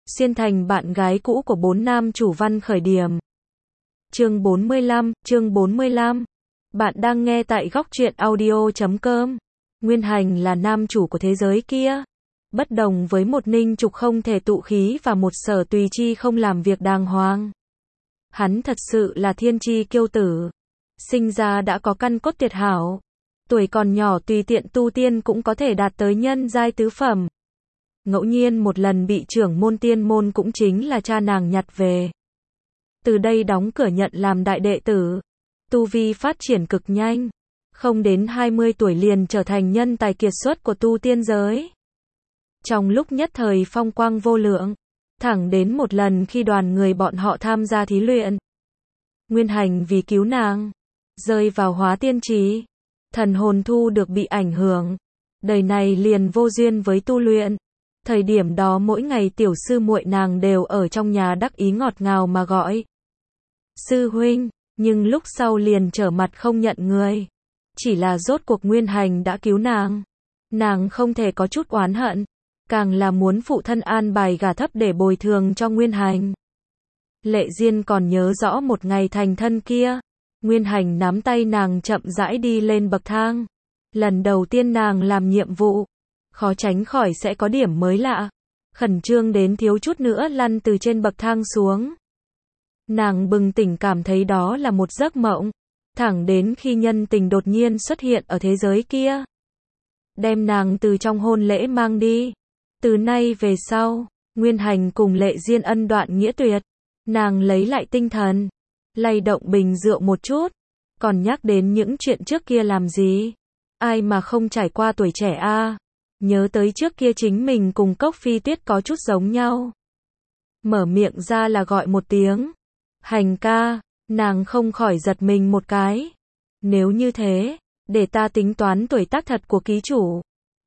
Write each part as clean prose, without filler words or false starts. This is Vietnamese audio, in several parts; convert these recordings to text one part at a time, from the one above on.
xuyên thành bạn gái cũ của 4 nam chủ văn khởi điểm. Chương 45. Bạn đang nghe tại góc truyện audio.com. Nguyên Hành là nam chủ của thế giới kia. Bất đồng với một Ninh Trục không thể tụ khí và một Sở Tùy Chi không làm việc đàng hoàng. Hắn thật sự là thiên chi kiêu tử. Sinh ra đã có căn cốt tuyệt hảo. Tuổi còn nhỏ tùy tiện tu tiên cũng có thể đạt tới nhân giai tứ phẩm. Ngẫu nhiên một lần bị trưởng môn tiên môn cũng chính là cha nàng nhặt về. Từ đây đóng cửa nhận làm đại đệ tử. Tu vi phát triển cực nhanh. Không đến 20 tuổi liền trở thành nhân tài kiệt xuất của tu tiên giới. Trong lúc nhất thời phong quang vô lượng. Thẳng đến một lần khi đoàn người bọn họ tham gia thí luyện. Nguyên Hành vì cứu nàng. Rơi vào hóa tiên trí. Thần hồn thu được bị ảnh hưởng. Đời này liền vô duyên với tu luyện. Thời điểm đó mỗi ngày tiểu sư muội nàng đều ở trong nhà đắc ý ngọt ngào mà gọi sư huynh, nhưng lúc sau liền trở mặt không nhận người. Chỉ là rốt cuộc Nguyên Hành đã cứu nàng. Nàng không thể có chút oán hận, càng là muốn phụ thân an bài gả thấp để bồi thường cho Nguyên Hành. Lệ Diên còn nhớ rõ một ngày thành thân kia. Nguyên Hành nắm tay nàng chậm rãi đi lên bậc thang. Lần đầu tiên nàng làm nhiệm vụ, khó tránh khỏi sẽ có điểm mới lạ. Khẩn trương đến thiếu chút nữa lăn từ trên bậc thang xuống. Nàng bừng tỉnh cảm thấy đó là một giấc mộng. Thẳng đến khi nhân tình đột nhiên xuất hiện ở thế giới kia. Đem nàng từ trong hôn lễ mang đi. Từ nay về sau, Nguyên Hành cùng Lệ Diên ân đoạn nghĩa tuyệt. Nàng lấy lại tinh thần. Lay động bình rượu một chút. Còn nhắc đến những chuyện trước kia làm gì? Ai mà không trải qua tuổi trẻ a? Nhớ tới trước kia chính mình cùng Cốc Phi Tuyết có chút giống nhau. Mở miệng ra là gọi một tiếng. Hành ca, nàng không khỏi giật mình một cái. Nếu như thế, để ta tính toán tuổi tác thật của ký chủ.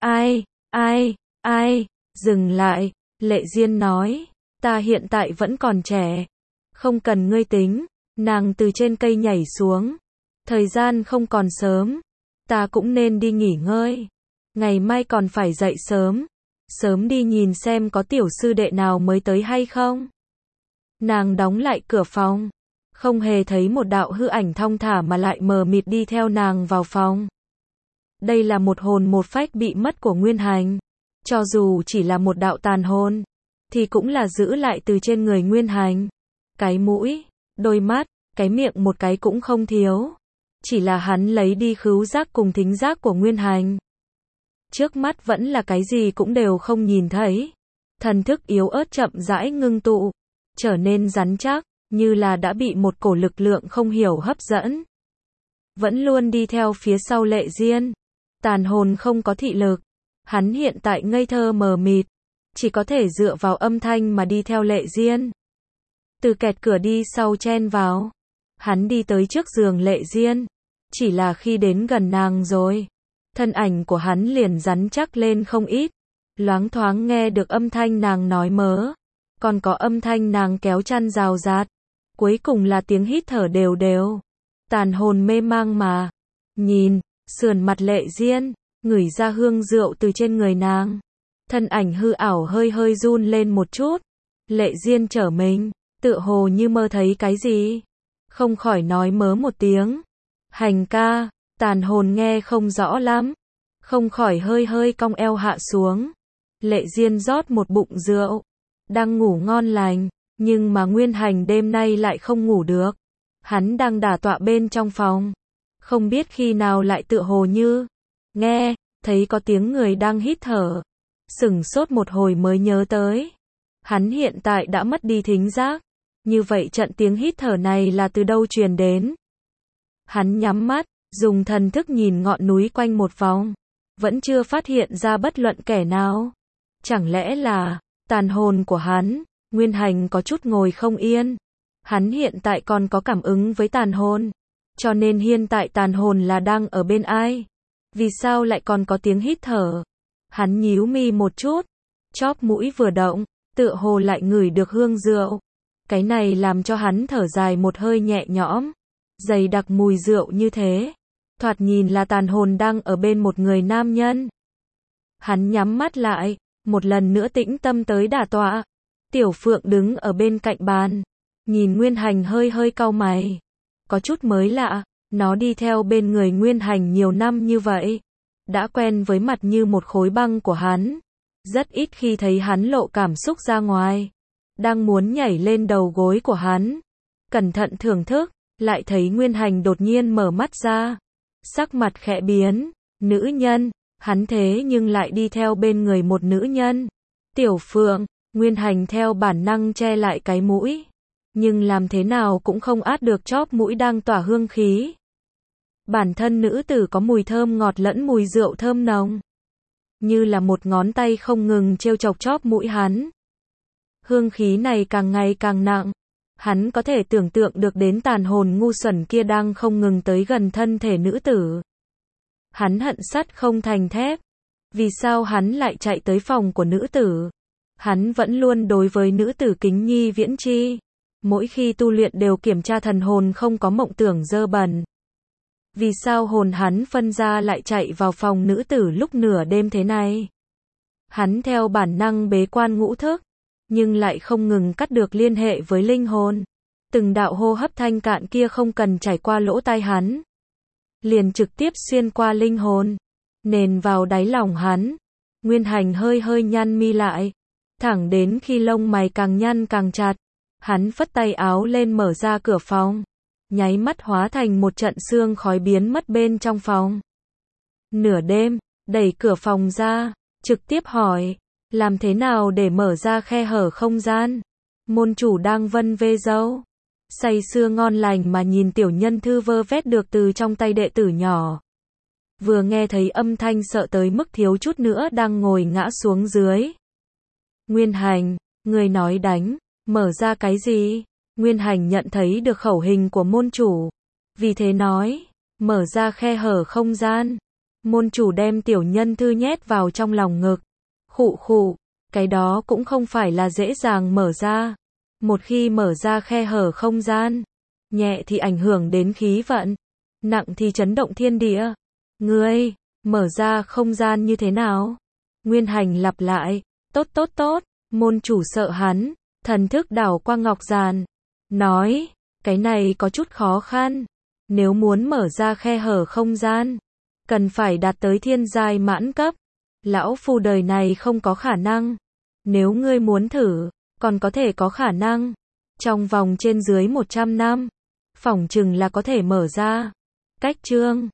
Ai, dừng lại, Lệ Diên nói. Ta hiện tại vẫn còn trẻ. Không cần ngươi tính. Nàng từ trên cây nhảy xuống. Thời gian không còn sớm. Ta cũng nên đi nghỉ ngơi. Ngày mai còn phải dậy sớm. Sớm đi nhìn xem có tiểu sư đệ nào mới tới hay không. Nàng đóng lại cửa phòng. Không hề thấy một đạo hư ảnh thong thả mà lại mờ mịt đi theo nàng vào phòng. Đây là một hồn một phách bị mất của Nguyên Hành. Cho dù chỉ là một đạo tàn hồn, thì cũng là giữ lại từ trên người Nguyên Hành. Cái mũi, đôi mắt, cái miệng một cái cũng không thiếu. Chỉ là hắn lấy đi khứu giác cùng thính giác của Nguyên Hành. Trước mắt vẫn là cái gì cũng đều không nhìn thấy. Thần thức yếu ớt chậm rãi ngưng tụ, trở nên rắn chắc, như là đã bị một cổ lực lượng không hiểu hấp dẫn. Vẫn luôn đi theo phía sau Lệ Diên. Tàn hồn không có thị lực. Hắn hiện tại ngây thơ mờ mịt. Chỉ có thể dựa vào âm thanh mà đi theo Lệ Diên. Từ kẹt cửa đi sau chen vào. Hắn đi tới trước giường Lệ Diên. Chỉ là khi đến gần nàng rồi, thân ảnh của hắn liền rắn chắc lên không ít. Loáng thoáng nghe được âm thanh nàng nói mớ. Còn có âm thanh nàng kéo chăn rào rạt. Cuối cùng là tiếng hít thở đều đều. Tàn hồn mê mang mà nhìn, sườn mặt Lệ Diên, ngửi ra hương rượu từ trên người nàng. Thân ảnh hư ảo hơi hơi run lên một chút. Lệ Diên trở mình, tựa hồ như mơ thấy cái gì. Không khỏi nói mớ một tiếng. Hành ca, tàn hồn nghe không rõ lắm. Không khỏi hơi hơi cong eo hạ xuống. Lệ Diên rót một bụng rượu. Đang ngủ ngon lành, nhưng mà Nguyên Hành đêm nay lại không ngủ được. Hắn đang đả tọa bên trong phòng. Không biết khi nào lại tựa hồ như nghe, thấy có tiếng người đang hít thở. Sửng sốt một hồi mới nhớ tới. Hắn hiện tại đã mất đi thính giác. Như vậy trận tiếng hít thở này là từ đâu truyền đến? Hắn nhắm mắt, dùng thần thức nhìn ngọn núi quanh một vòng. Vẫn chưa phát hiện ra bất luận kẻ nào. Chẳng lẽ là tàn hồn của hắn? Nguyên Hành có chút ngồi không yên. Hắn hiện tại còn có cảm ứng với tàn hồn. Cho nên hiện tại tàn hồn là đang ở bên ai? Vì sao lại còn có tiếng hít thở? Hắn nhíu mi một chút. Chóp mũi vừa động, tựa hồ lại ngửi được hương rượu. Cái này làm cho hắn thở dài một hơi nhẹ nhõm. Dày đặc mùi rượu như thế. Thoạt nhìn là tàn hồn đang ở bên một người nam nhân. Hắn nhắm mắt lại, một lần nữa tĩnh tâm tới đả tọa. Tiểu Phượng đứng ở bên cạnh bàn, nhìn Nguyên Hành hơi hơi cau mày. Có chút mới lạ, nó đi theo bên người Nguyên Hành nhiều năm như vậy, đã quen với mặt như một khối băng của hắn. Rất ít khi thấy hắn lộ cảm xúc ra ngoài. Đang muốn nhảy lên đầu gối của hắn, cẩn thận thưởng thức, lại thấy Nguyên Hành đột nhiên mở mắt ra. Sắc mặt khẽ biến, nữ nhân, hắn thế nhưng lại đi theo bên người một nữ nhân. Tiểu Phượng, Nguyên Hành theo bản năng che lại cái mũi, nhưng làm thế nào cũng không át được chóp mũi đang tỏa hương khí. Bản thân nữ tử có mùi thơm ngọt lẫn mùi rượu thơm nồng, như là một ngón tay không ngừng trêu chọc chóp mũi hắn. Hương khí này càng ngày càng nặng, hắn có thể tưởng tượng được đến tàn hồn ngu xuẩn kia đang không ngừng tới gần thân thể nữ tử. Hắn hận sắt không thành thép. Vì sao hắn lại chạy tới phòng của nữ tử? Hắn vẫn luôn đối với nữ tử kính nhi viễn chi. Mỗi khi tu luyện đều kiểm tra thần hồn không có mộng tưởng dơ bẩn. Vì sao hồn hắn phân ra lại chạy vào phòng nữ tử lúc nửa đêm thế này? Hắn theo bản năng bế quan ngũ thức, nhưng lại không ngừng cắt được liên hệ với linh hồn. Từng đạo hô hấp thanh cạn kia không cần trải qua lỗ tai hắn, liền trực tiếp xuyên qua linh hồn, nền vào đáy lòng hắn. Nguyên Hành hơi hơi nhăn mi lại, thẳng đến khi lông mày càng nhăn càng chặt, hắn phất tay áo lên mở ra cửa phòng, nháy mắt hóa thành một trận sương khói biến mất bên trong phòng. Nửa đêm, đẩy cửa phòng ra, trực tiếp hỏi, làm thế nào để mở ra khe hở không gian? Môn chủ đang vân vê râu, say sưa ngon lành mà nhìn tiểu nhân thư vơ vét được từ trong tay đệ tử nhỏ. Vừa nghe thấy âm thanh sợ tới mức thiếu chút nữa đang ngồi ngã xuống dưới. Nguyên Hành, người nói đánh, mở ra cái gì? Nguyên Hành nhận thấy được khẩu hình của môn chủ, vì thế nói, mở ra khe hở không gian. Môn chủ đem tiểu nhân thư nhét vào trong lòng ngực. Khụ khụ, cái đó cũng không phải là dễ dàng mở ra. Một khi mở ra khe hở không gian, nhẹ thì ảnh hưởng đến khí vận, nặng thì chấn động thiên địa. Ngươi, mở ra không gian như thế nào? Nguyên Hành lặp lại, tốt tốt tốt, môn chủ sợ hắn, thần thức đảo qua ngọc giàn, nói, cái này có chút khó khăn. Nếu muốn mở ra khe hở không gian, cần phải đạt tới thiên giai mãn cấp. Lão phu đời này không có khả năng. Nếu ngươi muốn thử, còn có thể có khả năng. Trong vòng trên dưới 100 năm, phỏng chừng là có thể mở ra. Cách chương